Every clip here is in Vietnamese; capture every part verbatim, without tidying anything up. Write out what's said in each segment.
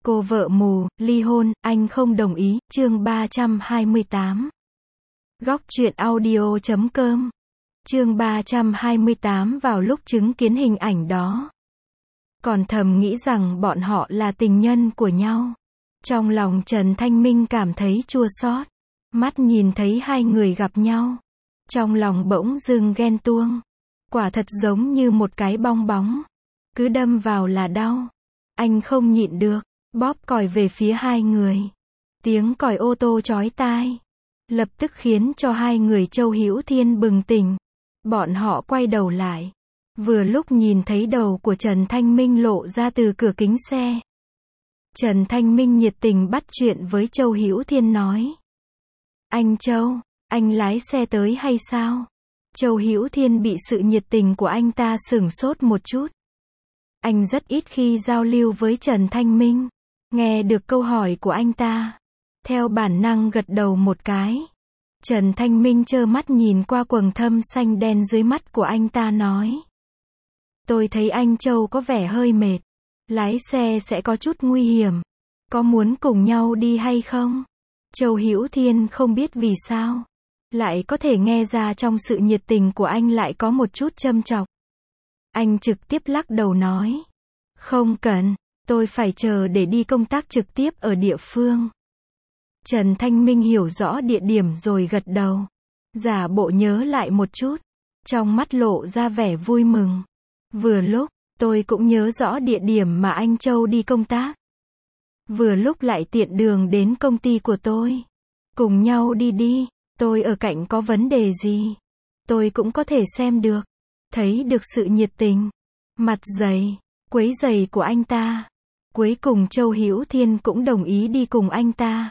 Cô vợ mù, ly hôn, anh không đồng ý, chương ba trăm hai mươi tám. Góc truyện audio chấm com. Chương ba trăm hai mươi tám. Vào lúc chứng kiến hình ảnh đó, còn thầm nghĩ rằng bọn họ là tình nhân của nhau. Trong lòng Trần Thanh Minh cảm thấy chua xót. Mắt nhìn thấy hai người gặp nhau, trong lòng bỗng dưng ghen tuông. Quả thật giống như một cái bong bóng, cứ đâm vào là đau. Anh không nhịn được, bóp còi về phía hai người. Tiếng còi ô tô chói tai, lập tức khiến cho hai người Châu Hữu Thiên bừng tỉnh. Bọn họ quay đầu lại, vừa lúc nhìn thấy đầu của Trần Thanh Minh lộ ra từ cửa kính xe. Trần Thanh Minh nhiệt tình bắt chuyện với Châu Hữu Thiên nói: Anh Châu, anh lái xe tới hay sao? Châu Hữu Thiên bị sự nhiệt tình của anh ta sửng sốt một chút. Anh rất ít khi giao lưu với Trần Thanh Minh. Nghe được câu hỏi của anh ta, theo bản năng gật đầu một cái. Trần Thanh Minh trơ mắt nhìn qua quầng thâm xanh đen dưới mắt của anh ta nói: Tôi thấy anh Châu có vẻ hơi mệt, lái xe sẽ có chút nguy hiểm. Có muốn cùng nhau đi hay không? Châu Hữu Thiên không biết vì sao, lại có thể nghe ra trong sự nhiệt tình của anh lại có một chút châm chọc. Anh trực tiếp lắc đầu nói: Không cần, tôi phải chờ để đi công tác trực tiếp ở địa phương. Trần Thanh Minh hiểu rõ địa điểm rồi gật đầu, giả bộ nhớ lại một chút, trong mắt lộ ra vẻ vui mừng. Vừa lúc, tôi cũng nhớ rõ địa điểm mà anh Châu đi công tác. Vừa lúc lại tiện đường đến công ty của tôi. Cùng nhau đi đi, tôi ở cạnh có vấn đề gì, tôi cũng có thể xem được. Thấy được sự nhiệt tình, mặt dày, quấy giày của anh ta, cuối cùng Châu Hữu Thiên cũng đồng ý đi cùng anh ta.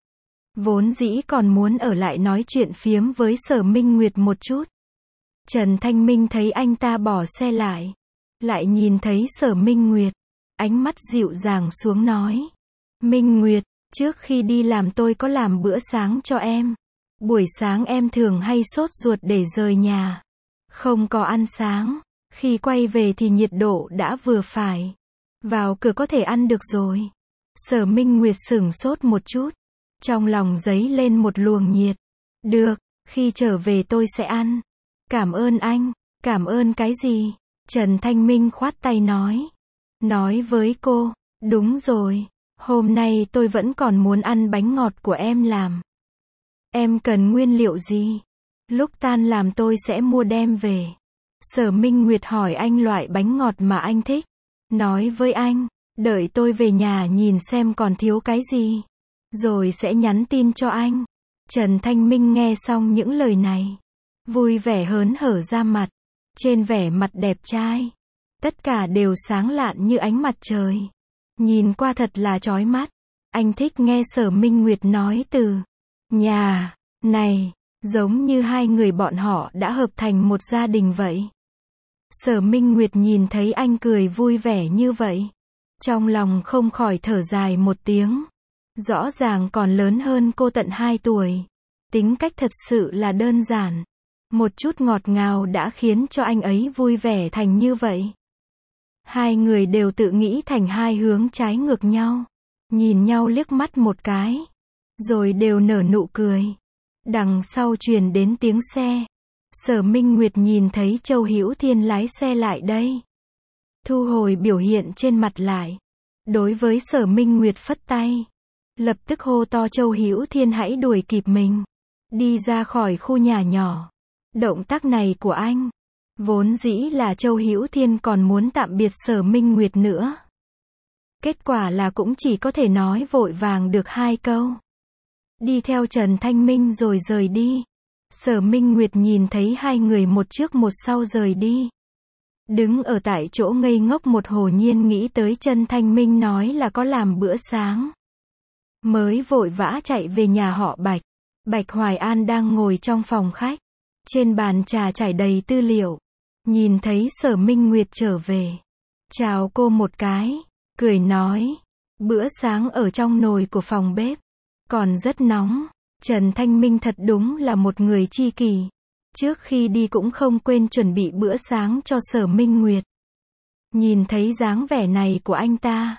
Vốn dĩ còn muốn ở lại nói chuyện phiếm với Sở Minh Nguyệt một chút. Trần Thanh Minh thấy anh ta bỏ xe lại, lại nhìn thấy Sở Minh Nguyệt, ánh mắt dịu dàng xuống nói: Minh Nguyệt, trước khi đi làm tôi có làm bữa sáng cho em. Buổi sáng em thường hay sốt ruột để rời nhà, không có ăn sáng. Khi quay về thì nhiệt độ đã vừa phải, vào cửa có thể ăn được rồi. Sở Minh Nguyệt sửng sốt một chút, trong lòng dấy lên một luồng nhiệt. Được, khi trở về tôi sẽ ăn. Cảm ơn anh. Cảm ơn cái gì? Trần Thanh Minh khoát tay nói. Nói với cô: Đúng rồi, hôm nay tôi vẫn còn muốn ăn bánh ngọt của em làm. Em cần nguyên liệu gì? Lúc tan làm tôi sẽ mua đem về. Sở Minh Nguyệt hỏi anh loại bánh ngọt mà anh thích. Nói với anh, đợi tôi về nhà nhìn xem còn thiếu cái gì, rồi sẽ nhắn tin cho anh. Trần Thanh Minh nghe xong những lời này, vui vẻ hớn hở ra mặt. Trên vẻ mặt đẹp trai, tất cả đều sáng lạn như ánh mặt trời. Nhìn qua thật là chói mắt. Anh thích nghe Sở Minh Nguyệt nói từ nhà này, giống như hai người bọn họ đã hợp thành một gia đình vậy. Sở Minh Nguyệt nhìn thấy anh cười vui vẻ như vậy, trong lòng không khỏi thở dài một tiếng. Rõ ràng còn lớn hơn cô tận hai tuổi. Tính cách thật sự là đơn giản. Một chút ngọt ngào đã khiến cho anh ấy vui vẻ thành như vậy. Hai người đều tự nghĩ thành hai hướng trái ngược nhau. Nhìn nhau liếc mắt một cái, rồi đều nở nụ cười. Đằng sau truyền đến tiếng xe. Sở Minh Nguyệt nhìn thấy Châu Hữu Thiên lái xe lại đây, thu hồi biểu hiện trên mặt lại. Đối với Sở Minh Nguyệt phất tay, lập tức hô to Châu Hữu Thiên hãy đuổi kịp mình, đi ra khỏi khu nhà nhỏ. Động tác này của anh, vốn dĩ là Châu Hữu Thiên còn muốn tạm biệt Sở Minh Nguyệt nữa. Kết quả là cũng chỉ có thể nói vội vàng được hai câu, đi theo Trần Thanh Minh rồi rời đi. Sở Minh Nguyệt nhìn thấy hai người một trước một sau rời đi, đứng ở tại chỗ ngây ngốc một hồi, nhiên nghĩ tới Trần Thanh Minh nói là có làm bữa sáng, mới vội vã chạy về nhà họ Bạch. Bạch Hoài An đang ngồi trong phòng khách, trên bàn trà trải đầy tư liệu. Nhìn thấy Sở Minh Nguyệt trở về, chào cô một cái, cười nói: Bữa sáng ở trong nồi của phòng bếp, còn rất nóng. Trần Thanh Minh thật đúng là một người tri kỷ. Trước khi đi cũng không quên chuẩn bị bữa sáng cho Sở Minh Nguyệt. Nhìn thấy dáng vẻ này của anh ta,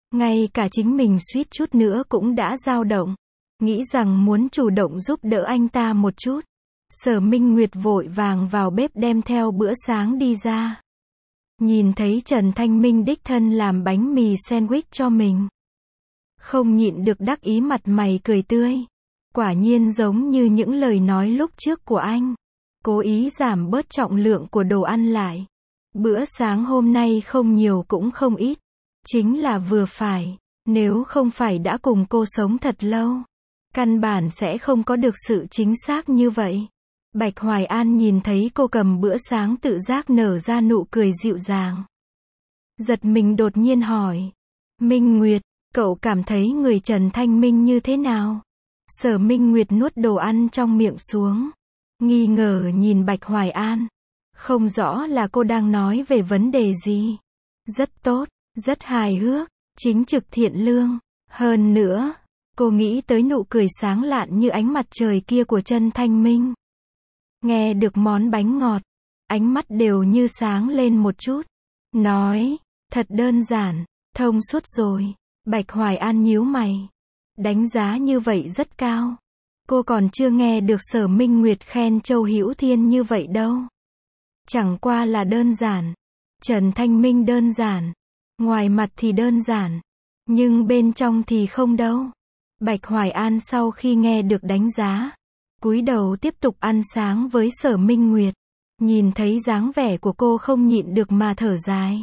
Ngay cả chính mình suýt chút nữa cũng đã dao động. Nghĩ rằng muốn chủ động giúp đỡ anh ta một chút. Sở Minh Nguyệt vội vàng vào bếp đem theo bữa sáng đi ra. Nhìn thấy Trần Thanh Minh đích thân làm bánh mì sandwich cho mình. Không nhịn được đắc ý mặt mày cười tươi. Quả nhiên giống như những lời nói lúc trước của anh. Cố ý giảm bớt trọng lượng của đồ ăn lại. Bữa sáng hôm nay không nhiều cũng không ít. Chính là vừa phải. Nếu không phải đã cùng cô sống thật lâu, căn bản sẽ không có được sự chính xác như vậy. Bạch Hoài An nhìn thấy cô cầm bữa sáng tự giác nở ra nụ cười dịu dàng. Giật mình đột nhiên hỏi. Minh Nguyệt, cậu cảm thấy người Trần Thanh Minh như thế nào? Sở Minh Nguyệt nuốt đồ ăn trong miệng xuống. Nghi ngờ nhìn Bạch Hoài An. Không rõ là cô đang nói về vấn đề gì. Rất tốt, rất hài hước, chính trực thiện lương. Hơn nữa, cô nghĩ tới nụ cười sáng lạn như ánh mặt trời kia của Trần Thanh Minh. Nghe được món bánh ngọt, ánh mắt đều như sáng lên một chút. Nói, thật đơn giản, thông suốt rồi. Bạch Hoài An nhíu mày. Đánh giá như vậy rất cao. Cô còn chưa nghe được Sở Minh Nguyệt khen Châu Hữu Thiên như vậy đâu. Chẳng qua là đơn giản. Trần Thanh Minh đơn giản. Ngoài mặt thì đơn giản. Nhưng bên trong thì không đâu. Bạch Hoài An sau khi nghe được đánh giá, cúi đầu tiếp tục ăn sáng với Sở Minh Nguyệt. Nhìn thấy dáng vẻ của cô không nhịn được mà thở dài.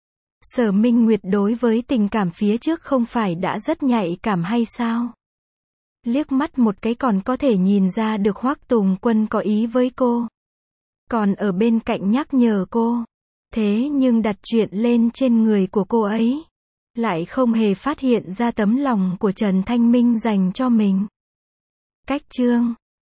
Sở Minh Nguyệt đối với tình cảm phía trước không phải đã rất nhạy cảm hay sao? Liếc mắt một cái còn có thể nhìn ra được Hoắc Tùng Quân có ý với cô. Còn ở bên cạnh nhắc nhở cô. Thế nhưng đặt chuyện lên trên người của cô ấy, lại không hề phát hiện ra tấm lòng của Trần Thanh Minh dành cho mình. Cách chương